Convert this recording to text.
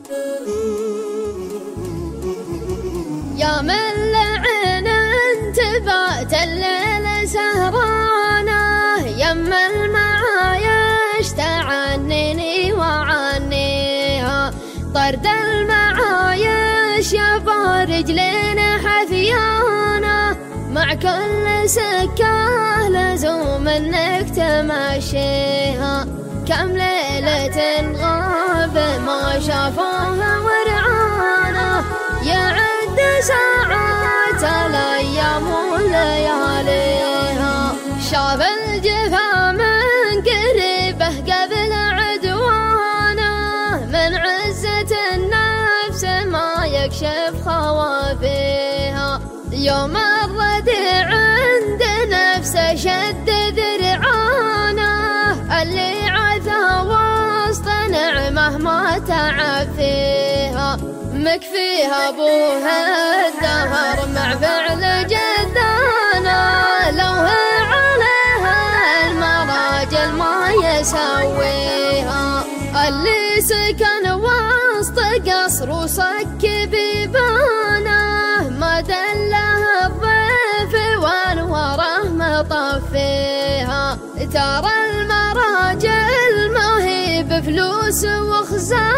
يا من لعن انتبات الليل سهرانه، يما المعايش تعنيني وعنيها، طرد المعايش يا رجلين حثيانه، مع كل سكه لزوم انك تمشيها، كم ليلة غاب ما شافوها ورعانه، يعد ساعات الايام ولياليها، شاف الجفا من قريبه قبل عدوانه، من عزة النفس ما يكشف خوافيها، يوم الرديع عند نفسه شد ذرعانه، اللي عثى وسط نعمه ما تعب فيها، مكفيها ابوها الدهر مع فعل جدانه، لو عليها المراجل ما يسويها، اللي سكن وسط قصر وصك بيبانه، ما دله الضيف وانوره مطفيها، ترى المراجل ما هي بفلوس وخزانه،